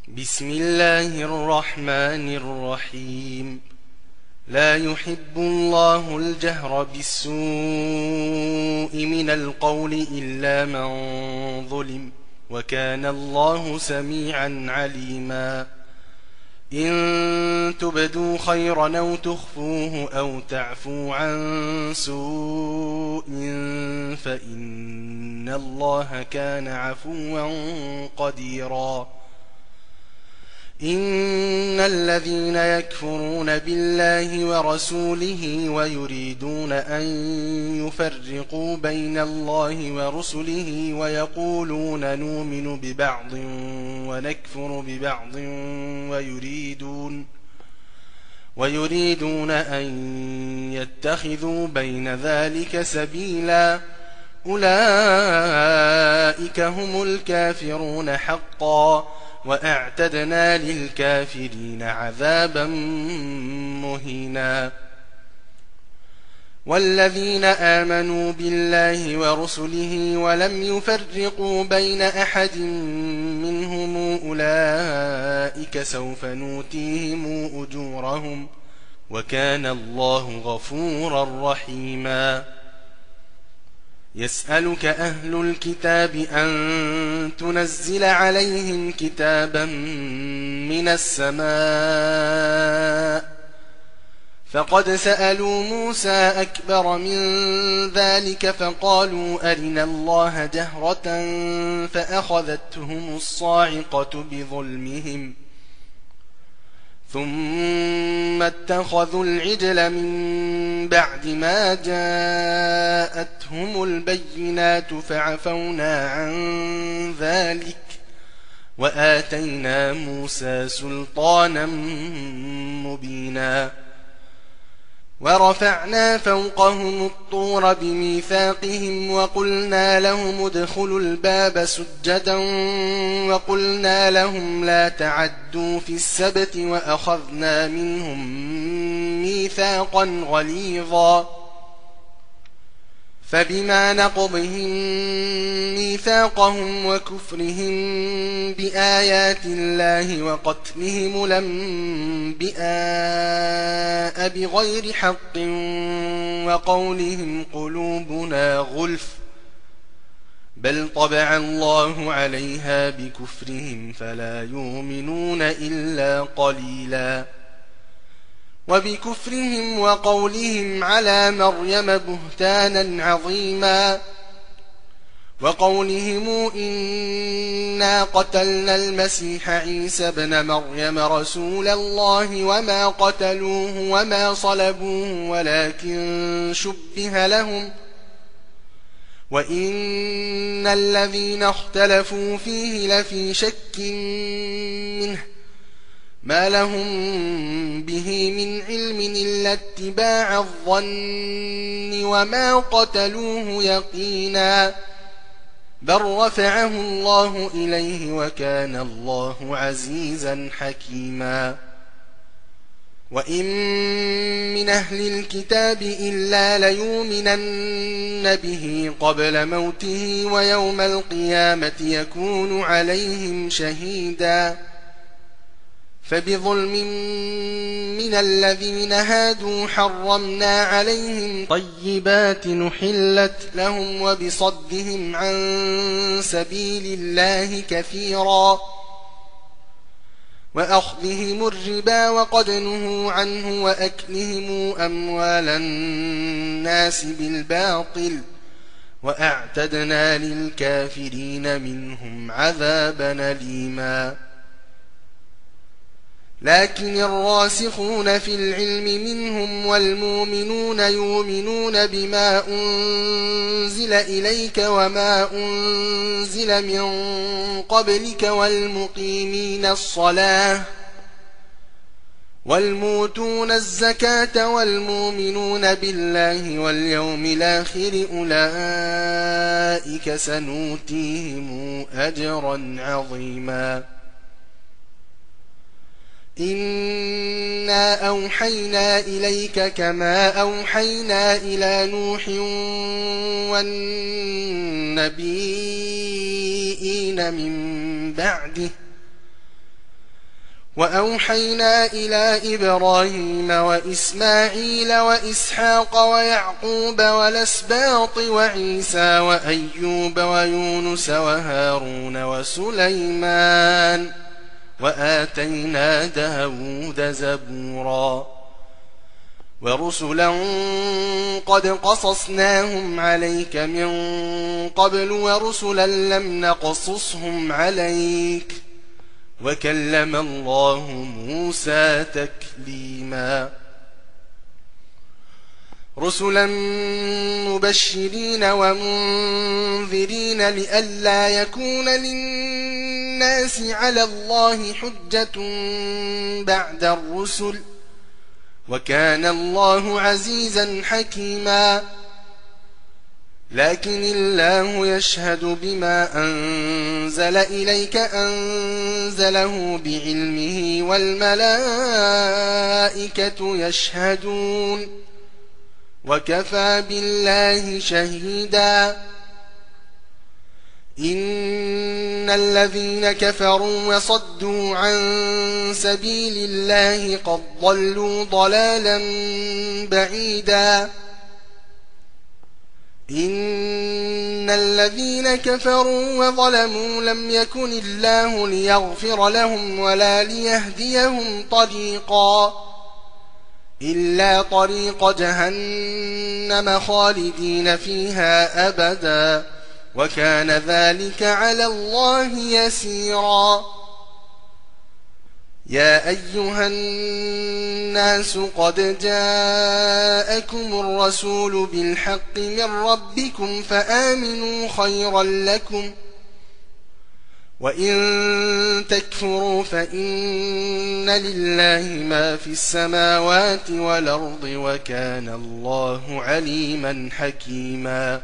بسم الله الرحمن الرحيم. لا يحب الله الجهر بالسوء من القول إلا من ظلم، وكان الله سميعا عليما. إن تبدوا خيرا أو تخفوه أو تعفوا عن سوء فإن الله كان عفوا قديرا. إن الذين يكفرون بالله ورسوله ويريدون أن يفرقوا بين الله ورسله ويقولون نؤمن ببعض ونكفر ببعض ويريدون أن يتخذوا بين ذلك سبيلا، أولئك هم الكافرون حقا، وأعتدنا للكافرين عذابا مهينا. والذين آمنوا بالله ورسله ولم يفرقوا بين أحد منهم أولئك سوف نؤتيهم أجورهم، وكان الله غفورا رحيما. يسألك أهل الكتاب أن تنزل عليهم كتابا من السماء، فقد سألوا موسى أكبر من ذلك فقالوا أرنا الله جهرة فأخذتهم الصاعقة بظلمهم، ثم اتخذوا العجل من بعد ما جاءتهم البينات فعفونا عن ذلك، وآتينا موسى سلطانا مبينا. ورفعنا فوقهم الطور بميثاقهم وقلنا لهم ادخلوا الباب سجدا وقلنا لهم لا تعدوا في السبت وأخذنا منهم ميثاقا غليظا. فبما نقضهم ميثاقهم وكفرهم بآيات الله وقتلهم الأنبياء بغير حق وقولهم قلوبنا غلف، بل طبع الله عليها بكفرهم فلا يؤمنون إلا قليلا. وبكفرهم وقولهم على مريم بهتانا عظيما، وقولهم إنا قتلنا المسيح عيسى ابن مريم رسول الله وما قتلوه وما صلبوه ولكن شبه لهم، وإن الذين اختلفوا فيه لفي شك منه، ما لهم به من علم إلا اتباع الظن وما قتلوه يقينا، بل رفعه الله إليه وكان الله عزيزا حكيما. وإن من أهل الكتاب إلا ليؤمنن به قبل موته ويوم القيامة يكون عليهم شهيدا. فبظلم من الذين هادوا حرمنا عليهم طيبات نحلت لهم وبصدهم عن سبيل الله كثيرا، وأخذهم الربا وقد نهوا عنه وأكلهم أموال الناس بالباطل، وأعتدنا للكافرين منهم عذابا أليما. لكن الراسخون في العلم منهم والمؤمنون يؤمنون بما أنزل إليك وما أنزل من قبلك والمقيمين الصلاة والمؤتون الزكاة والمؤمنون بالله واليوم الآخر أولئك سنؤتيهم أجرا عظيما. إنا أوحينا إليك كما أوحينا إلى نوح والنبيين من بعده وأوحينا إلى إبراهيم وإسماعيل وإسحاق ويعقوب والأسباط وعيسى وأيوب ويونس وهارون وسليمان وآتينا داود زبورا ورسلا قد قصصناهم عليك من قبل ورسلا لم نقصصهم عليك وكلم الله موسى تكليما رسلا مبشرين ومنذرين لئلا يكون للناس على الله حجة بعد الرسل وكان الله عزيزا حكيما لكن الله يشهد بما أنزل إليك أنزله بعلمه والملائكة يشهدون وكفى بالله شهيدا إن الذين كفروا وصدوا عن سبيل الله قد ضلوا ضلالا بعيدا إن الذين كفروا وظلموا لم يكن الله ليغفر لهم ولا ليهديهم طريقا إلا طريق جهنم خالدين فيها أبدا وكان ذلك على الله يسيرا يا أيها الناس قد جاءكم الرسول بالحق من ربكم فآمنوا خيرا لكم وإن تكفروا فإن لله ما في السماوات والأرض وكان الله عليما حكيما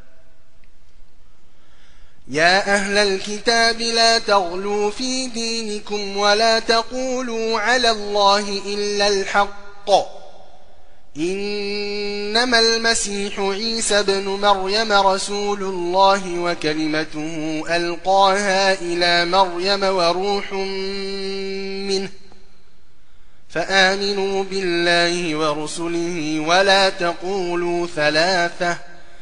يا أهل الكتاب لا تغلوا في دينكم ولا تقولوا على الله إلا الحق إنما المسيح عيسى بن مريم رسول الله وكلمته ألقاها إلى مريم وروح منه فآمنوا بالله ورسله ولا تقولوا ثلاثة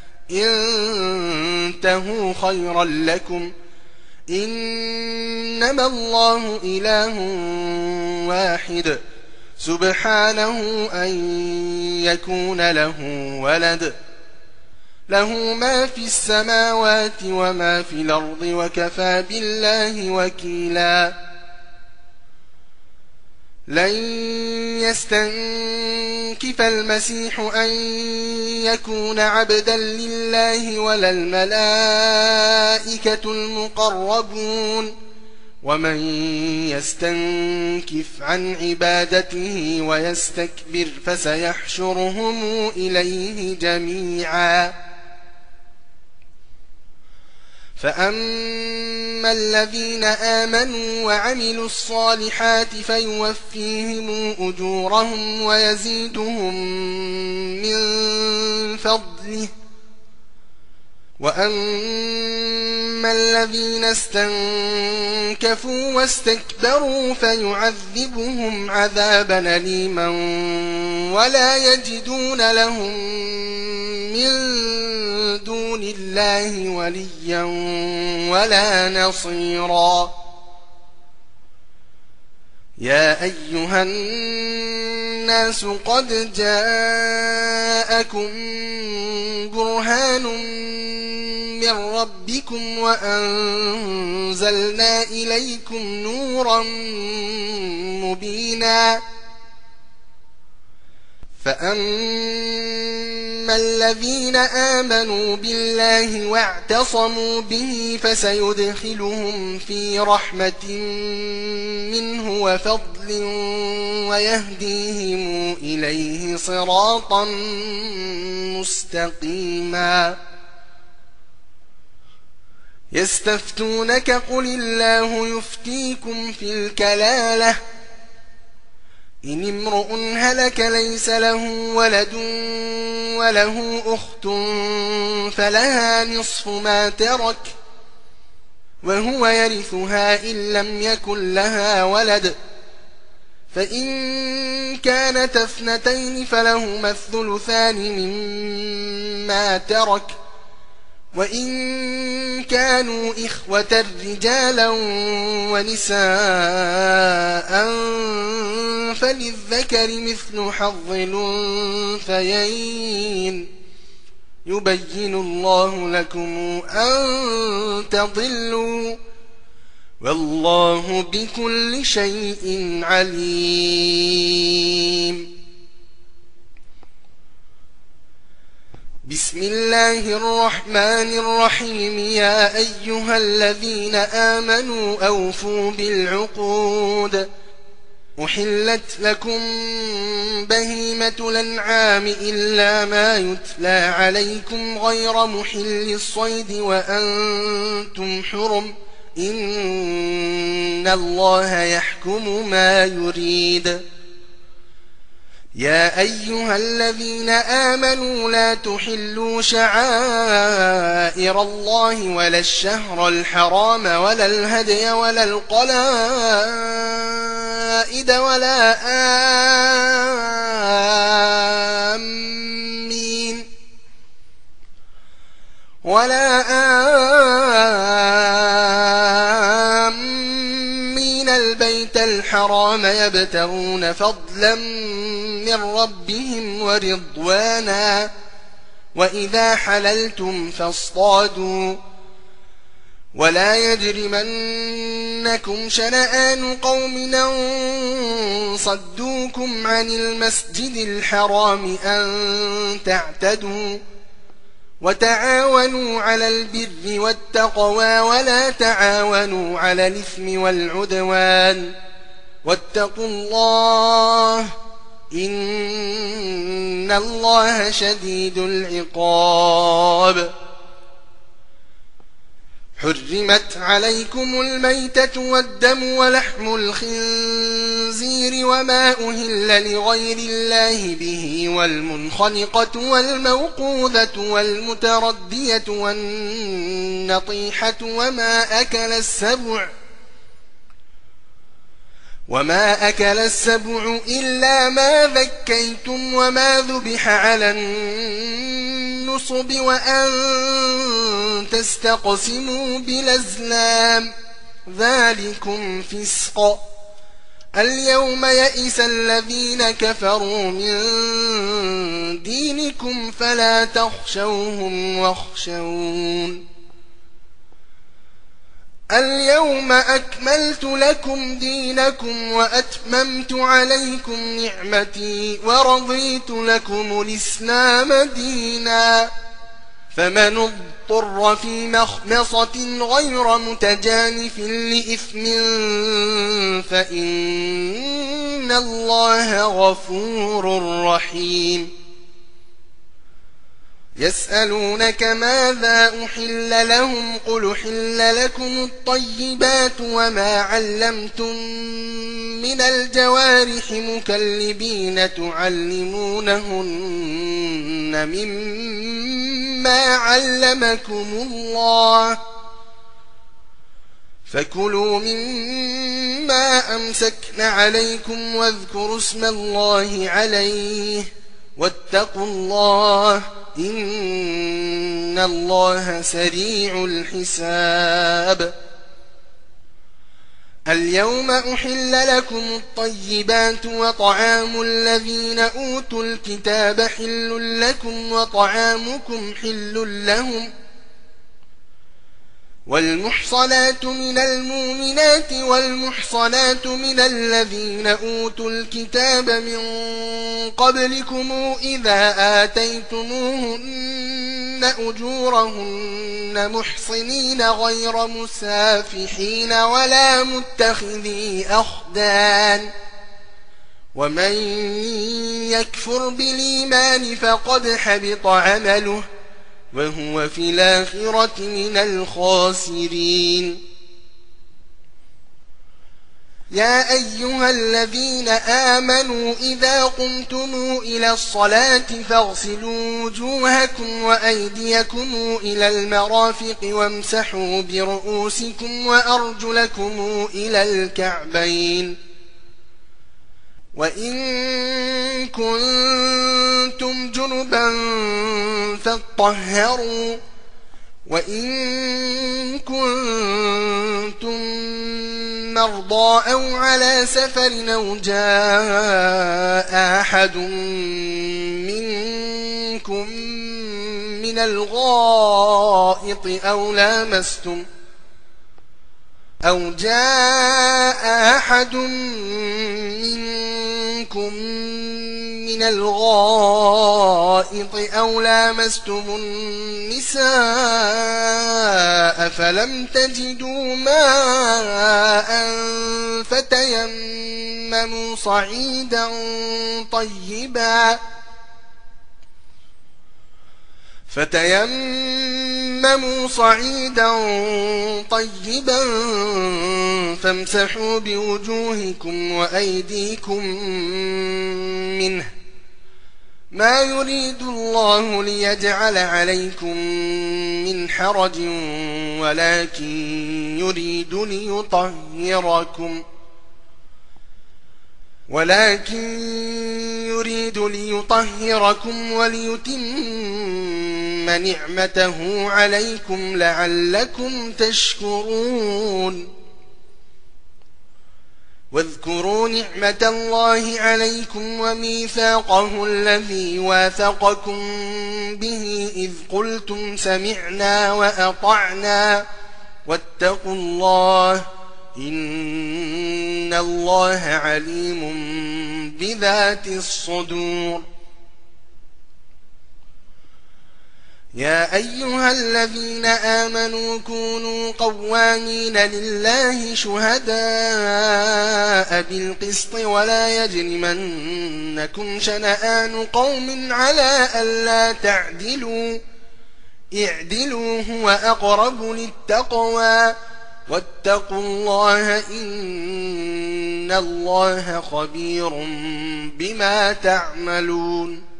انتهوا خيرا لكم إنما الله إله واحد سبحانه أن يكون له ولد له ما في السماوات وما في الأرض وكفى بالله وكيلا لن يستنكف المسيح أن يكون عبدا لله ولا الملائكة المقربون ومن يستنكف عن عبادته ويستكبر فسيحشرهم إليه جميعا فأما الذين آمنوا وعملوا الصالحات فيوفيهم أجورهم ويزيدهم من فضله وأما الذين استنكفوا واستكبروا فيعذبهم عذابا أليما ولا يجدون لهم من دون الله وليا ولا نصيرا يا أيها الناس قد جاءكم برهان من ربكم وأنزلنا إليكم نورا مبينا فأما الذين آمنوا بالله واعتصموا به فسيدخلهم في رحمة منه وفضل ويهديهم إليه صراطا مستقيما يستفتونك قل الله يفتيكم في الكلالة إن امرؤ هلك ليس له ولد وله أخت فلها نصف ما ترك وهو يرثها إن لم يكن لها ولد فإن كانت اثنتين فلهما الثلثان مما ترك، وإن كانوا إخوة رجالا ونساء فللذكر مثل حظ الأنثيين، يبين الله لكم أن تضلوا، والله بكل شيء عليم. بسم الله الرحمن الرحيم. يا أيها الذين آمنوا أوفوا بالعقود. أحلت لكم بهيمة الأنعام إلا ما يتلى عليكم غير محل الصيد وأنتم حرم، إن الله يحكم ما يريد. يا أيها الذين آمنوا لا تحلوا شعائر الله ولا الشهر الحرام ولا الهدي ولا القلائد ولا آمين البيت الحرام يبتغون فضلا من ربهم ورضوانا، وإذا حللتم فاصطادوا، ولا يجرمنكم شنآن قوم أن صدوكم عن المسجد الحرام أن تعتدوا، وتعاونوا على البر والتقوى ولا تعاونوا على الإثم والعدوان، واتقوا الله إن الله شديد العقاب. حرمت عليكم الميتة والدم ولحم الخنزير وما أهل لغير الله به، والمنخنقة والموقوذة والمتردية والنطيحة وما أكل السبع إلا ما ذكيتم وما ذبح على النصب وأن تستقسموا بالأزلام، ذلكم فسق. اليوم يئس الذين كفروا من دينكم فلا تخشوهم واخشون. اليوم أكملت لكم دينكم وأتممت عليكم نعمتي ورضيت لكم الإسلام دينا، فمن اضطر في مخمصة غير متجانف لإثم فإن الله غفور رحيم. يسألونك ماذا أحل لهم قل أحل لكم الطيبات وما علمتم من الجوارح مكلبين تعلمونهن مما علمكم الله، فكلوا مما أمسكن عليكم واذكروا اسم الله عليه واتقوا الله إن الله سريع الحساب. اليوم أحل لكم الطيبات وطعام الذين أوتوا الكتاب حل لكم وطعامكم حل لهم، والمحصنات من المؤمنات والمحصنات من الذين أوتوا الكتاب من قبلكم إذا آتيتموهن أجورهن محصنين غير مسافحين ولا متخذي أخدان، ومن يكفر بالإيمان فقد حبط عمله وهو في الآخرة من الخاسرين. يا أيها الذين آمنوا إذا قمتم إلى الصلاة فاغسلوا وجوهكم وأيديكم إلى المرافق وامسحوا برؤوسكم وأرجلكم إلى الكعبين، وإن كنتم جنبا فاطهروا وإن كنتم مرضى أو على سفر أو جاء أحد منكم من الغائط أو لامستم النساء فلم تجدوا ماء فتيمموا صعيدا طيبا فامسحوا بوجوهكم وأيديكم منه ما يريد الله ليجعل عليكم من حرج ولكن يريد ليطهركم وليتم نعمته عليكم لعلكم تشكرون واذكروا نعمة الله عليكم وميثاقه الذي واثقكم به إذ قلتم سمعنا وأطعنا واتقوا الله إن الله عليم بذات الصدور يا أيها الذين آمنوا كونوا قوامين لله شهداء بالقسط ولا يجرمنكم شنآن قوم على ألا تعدلوا اعدلوا هو أقرب للتقوى واتقوا الله إن الله خبير بما تعملون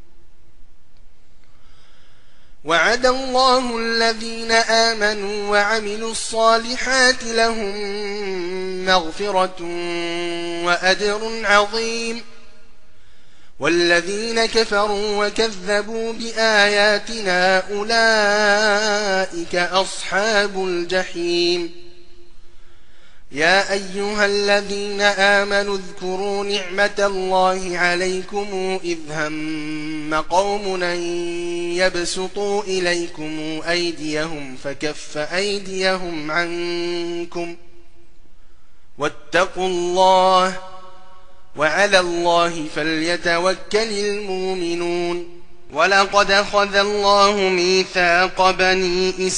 وعد الله الذين آمنوا وعملوا الصالحات لهم مغفرة وأجر عظيم والذين كفروا وكذبوا بآياتنا أولئك أصحاب الجحيم يا أيها الذين آمنوا اذكروا نعمة الله عليكم إذ هم قوم أن يبسطوا إليكم أيديهم فكف أيديهم عنكم واتقوا الله وعلى الله فليتوكل المؤمنون ولقد أخذ الله ميثاق بني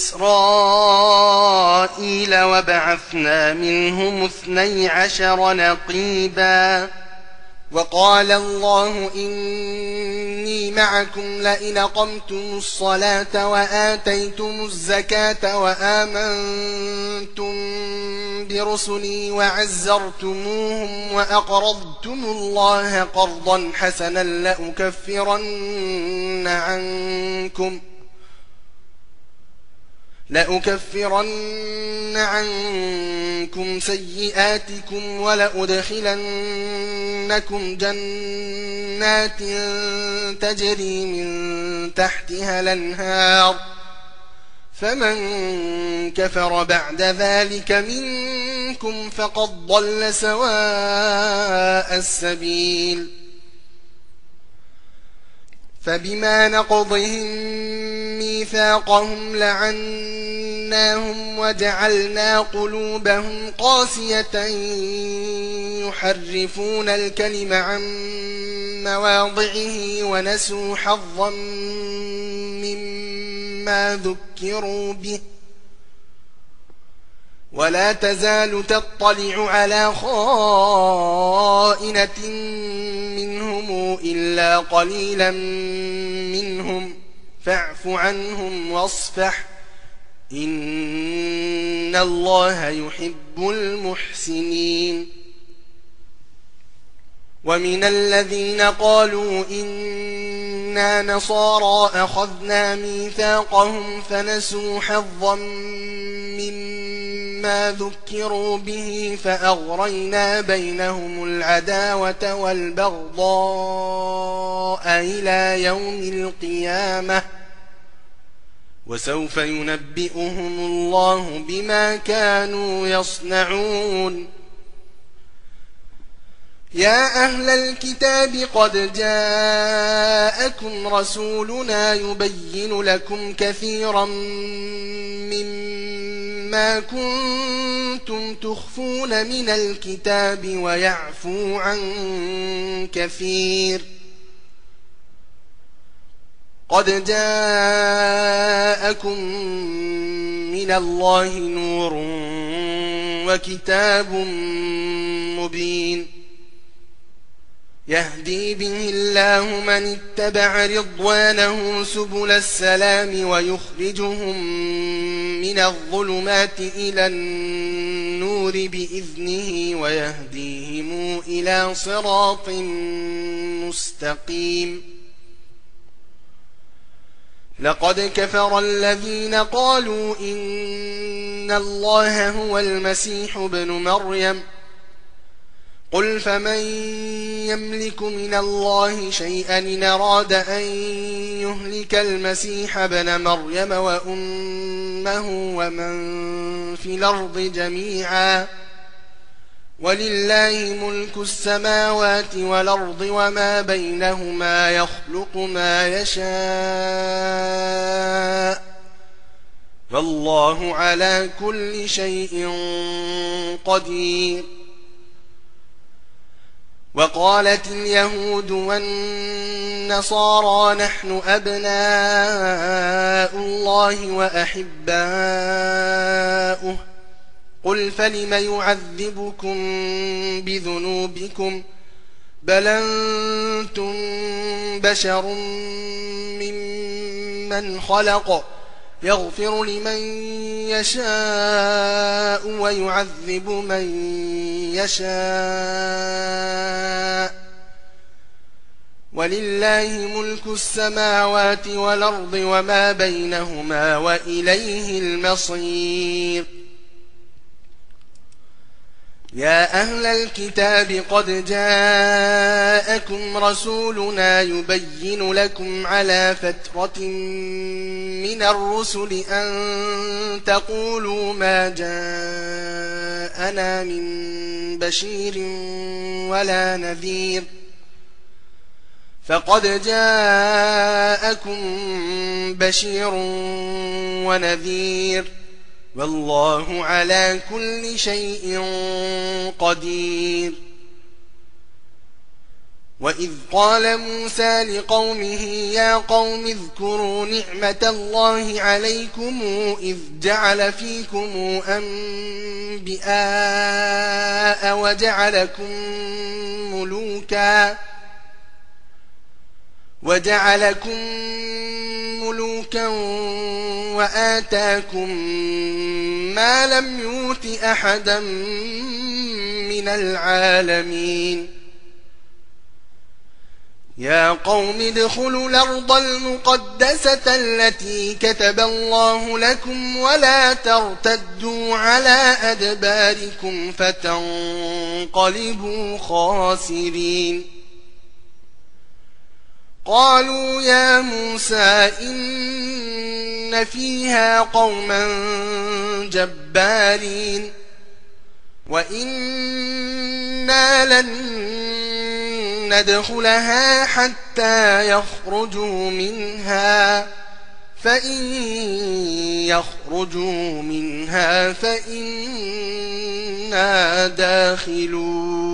إسرائيل وبعثنا منهم 12 نقيبا وقال الله إني معكم لئن أقمتم الصلاة وآتيتم الزكاة وآمنتم برسلي وعزرتموهم وأقرضتم الله قرضا حسنا لأكفرن عنكم سيئاتكم ولأدخلنكم جنات تجري من تحتها الأنهار فمن كفر بعد ذلك منكم فقد ضل سواء السبيل فبما نقضهم ميثاقهم لعناهم وجعلنا قلوبهم قاسية يحرفون الكلم عن مواضعه ونسوا حظا مما ذكروا به ولا تزال تطلع على خائنة منهم إلا قليلا منهم فاعف عنهم واصفح إن الله يحب المحسنين ومن الذين قالوا إنا نصارى أخذنا ميثاقهم فنسوا حظا مما ما ذكروا به فأغرينا بينهم العداوة والبغضاء إلى يوم القيامة وسوف ينبئهم الله بما كانوا يصنعون. يا أهل الكتاب قد جاءكم رسولنا يبين لكم كثيرا مما كنتم تخفون من الكتاب ويعفو عن كثير. قد جاءكم من الله نور وكتاب مبين يهدي به الله من اتبع رضوانه سبل السلام ويخرجهم من الظلمات إلى النور بإذنه ويهديهم إلى صراط مستقيم. لقد كفر الذين قالوا إن الله هو المسيح ابن مريم قل فمن يملك من الله شيئا إن أراد أن يهلك المسيح ابن مريم وأمه ومن في الأرض جميعا ولله ملك السماوات والأرض وما بينهما يخلق ما يشاء والله على كل شيء قدير. وقالت اليهود والنصارى نحن أبناء الله وأحباؤه قل فلم يعذبكم بذنوبكم بل أنتم بشر ممن خلق يغفر لمن يشاء ويعذب من يشاء ولله ملك السماوات والأرض وما بينهما وإليه المصير. يا أهل الكتاب قد جاءكم رسولنا يبين لكم على فترة من الرسل أن تقولوا ما جاءنا من بشير ولا نذير فقد جاءكم بشير ونذير والله على كل شيء قدير. وإذ قال موسى لقومه يا قوم اذكروا نعمة الله عليكم إذ جعل فيكم أنبياء وجعلكم ملوكا وآتاكم ما لم يؤت أحدا من العالمين. يا قوم ادخلوا الأرض المقدسة التي كتب الله لكم ولا ترتدوا على أدباركم فتنقلبوا خاسرين. قالوا يا موسى إن فيها قوما جبارين وإنا لن ندخلها حتى يخرجوا منها فإن يخرجوا منها فإنا داخلون.